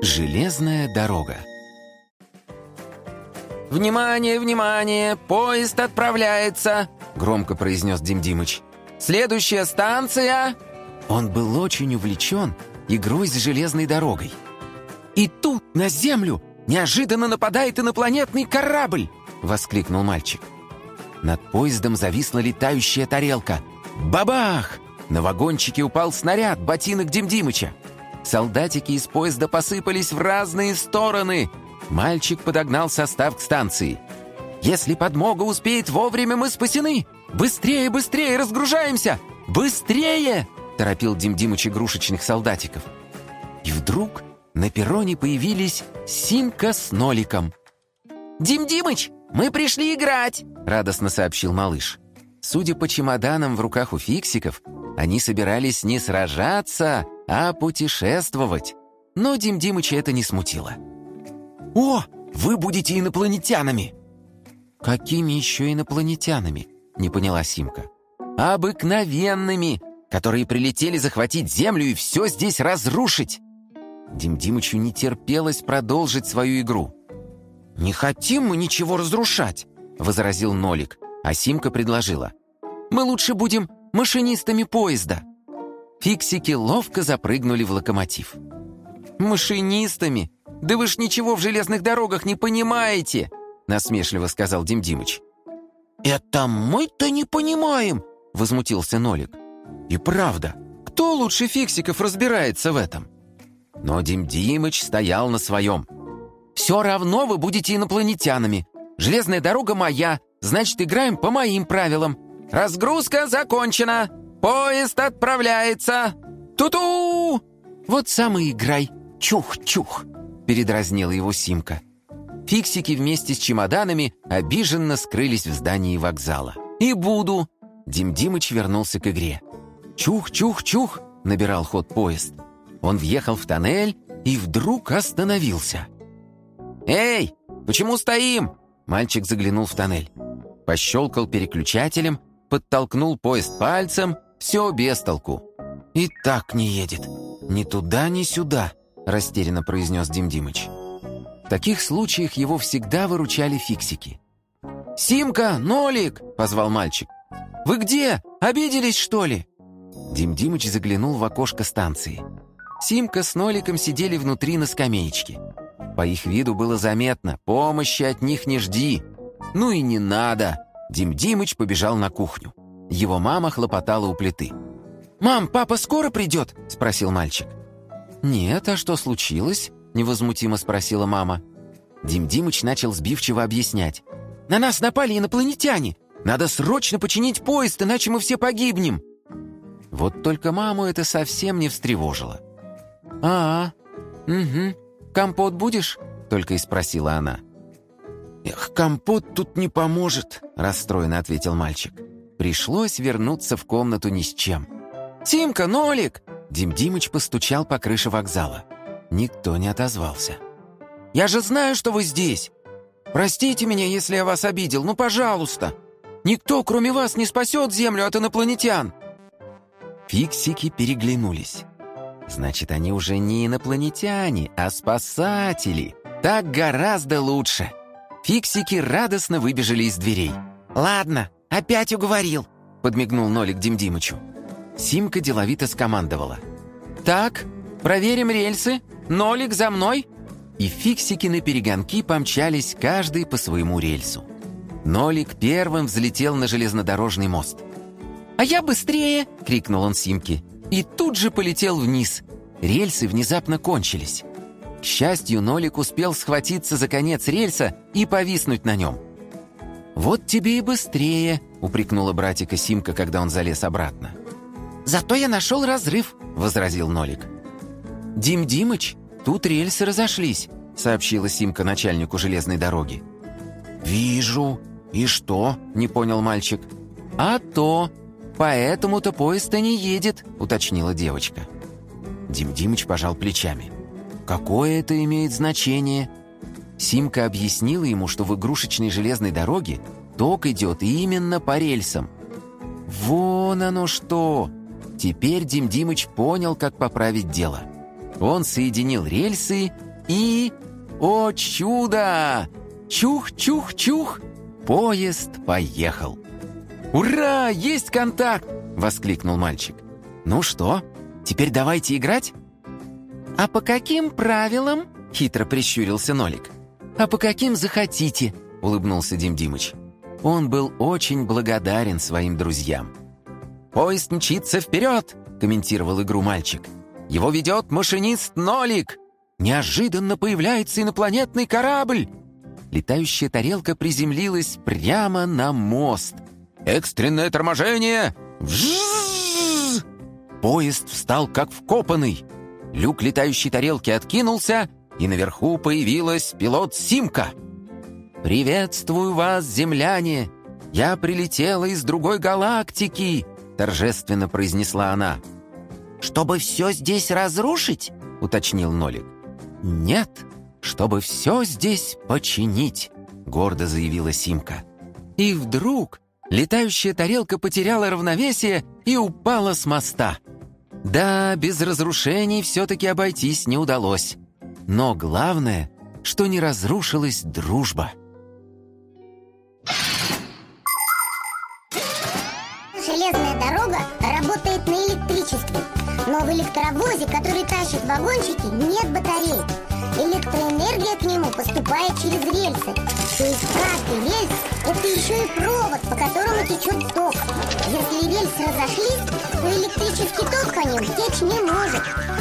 Железная дорога. «Внимание, внимание! Поезд отправляется!» — громко произнес Дим Димыч. «Следующая станция...» Он был очень увлечен игрой с железной дорогой. «И тут, на землю, неожиданно нападает инопланетный корабль!» — воскликнул мальчик. Над поездом зависла летающая тарелка. Бабах! На вагончике упал снаряд, ботинок Дим Димыча. Солдатики из поезда посыпались в разные стороны. Мальчик подогнал состав к станции. «Если подмога успеет вовремя, мы спасены! Быстрее, быстрее, разгружаемся! Быстрее!» — торопил Дим Димыч игрушечных солдатиков. И вдруг на перроне появились Симка с Ноликом. «Дим Димыч, мы пришли играть!» — радостно сообщил малыш. Судя по чемоданам в руках у фиксиков, они собирались не сражаться, а путешествовать. Но Дим Димыча это не смутило. «О, вы будете инопланетянами!» «Какими еще инопланетянами?» — не поняла Симка. «Обыкновенными, которые прилетели захватить Землю и все здесь разрушить!» Дим Димычу не терпелось продолжить свою игру. «Не хотим мы ничего разрушать!» — возразил Нолик, а Симка предложила. «Мы лучше будем машинистами поезда!» Фиксики ловко запрыгнули в локомотив. «Машинистами? Да вы ж ничего в железных дорогах не понимаете!» — насмешливо сказал Дим Димыч. «Это мы-то не понимаем!» — возмутился Нолик. «И правда, кто лучше фиксиков разбирается в этом?» Но Дим Димыч стоял на своем. «Все равно вы будете инопланетянами. Железная дорога моя, значит, играем по моим правилам. Разгрузка закончена! Поезд отправляется! Ту-ту!» «Вот сам и играй! Чух-чух!» — передразнила его Симка. Фиксики вместе с чемоданами обиженно скрылись в здании вокзала. «И буду!» Дим Димыч вернулся к игре. «Чух-чух-чух!» — набирал ход поезд. Он въехал в тоннель и вдруг остановился. «Эй, почему стоим?» Мальчик заглянул в тоннель. Пощелкал переключателем, подтолкнул поезд пальцем, все без толку. «И так не едет. Ни туда, ни сюда», — растерянно произнес Дим Димыч. В таких случаях его всегда выручали фиксики. «Симка, Нолик!» — позвал мальчик. «Вы где? Обиделись, что ли?» Дим Димыч заглянул в окошко станции. Симка с Ноликом сидели внутри на скамеечке. По их виду было заметно, помощи от них не жди. «Ну и не надо!» Дим Димыч побежал на кухню. Его мама хлопотала у плиты. «Мам, папа скоро придет?» — спросил мальчик. «Нет, а что случилось?» — невозмутимо спросила мама. Дим Димыч начал сбивчиво объяснять. «На нас напали инопланетяне! Надо срочно починить поезд, иначе мы все погибнем!» Вот только маму это совсем не встревожило. Угу. Компот будешь?» — только и спросила она. «Эх, компот тут не поможет», — расстроенно ответил мальчик. Пришлось вернуться в комнату ни с чем. «Симка, Нолик!» Дим Димыч постучал по крыше вокзала. Никто не отозвался. «Я же знаю, что вы здесь! Простите меня, если я вас обидел, ну, пожалуйста! Никто, кроме вас, не спасет Землю от инопланетян!» Фиксики переглянулись. Значит, они уже не инопланетяне, а спасатели. Так гораздо лучше. Фиксики радостно выбежали из дверей. «Ладно, опять уговорил», — подмигнул Нолик Дим Димычу. Симка деловито скомандовала. «Так, проверим рельсы. Нолик, за мной!» И фиксики наперегонки помчались каждый по своему рельсу. Нолик первым взлетел на железнодорожный мост. «А я быстрее!» — крикнул он Симке. И тут же полетел вниз. Рельсы внезапно кончились. К счастью, Нолик успел схватиться за конец рельса и повиснуть на нем. «Вот тебе и быстрее!» — упрекнула братика Симка, когда он залез обратно. «Зато я нашел разрыв!» — возразил Нолик. «Дим Димыч, тут рельсы разошлись!» — сообщила Симка начальнику железной дороги. «Вижу. И что?» — не понял мальчик. «А то! Поэтому-то поезд-то не едет!» — уточнила девочка. Дим Димыч пожал плечами. «Какое это имеет значение?» Симка объяснила ему, что в игрушечной железной дороге ток идет именно по рельсам. «Вон оно что!» Теперь Дим Димыч понял, как поправить дело. Он соединил рельсы и... О, чудо! Чух-чух-чух! Поезд поехал. «Ура! Есть контакт!» — воскликнул мальчик. «Ну что, теперь давайте играть?» «А по каким правилам?» — хитро прищурился Нолик. «А по каким захотите?» — улыбнулся Дим Димыч. Он был очень благодарен своим друзьям. «Поезд мчится вперед!» — комментировал игру мальчик. «Его ведет машинист Нолик! Неожиданно появляется инопланетный корабль!» Летающая тарелка приземлилась прямо на мост. «Экстренное торможение! Вжжжж!» Поезд встал как вкопанный. Люк летающей тарелки откинулся, и наверху появилась пилот Симка. «Приветствую вас, земляне! Я прилетела из другой галактики!» — торжественно произнесла она. «Чтобы все здесь разрушить?» — уточнил Нолик. «Нет, чтобы все здесь починить», — гордо заявила Симка. И вдруг летающая тарелка потеряла равновесие и упала с моста. Да, без разрушений все-таки обойтись не удалось. Но главное, что не разрушилась дружба. Железная дорога работает на электричестве, но в электровозе, который тащит вагончики, нет батарей. Электроэнергия к нему поступает через рельсы. То есть каждый рельс – это еще и провод, по которому течет ток. Если рельсы разошлись, то электрический ток по ним течь не может.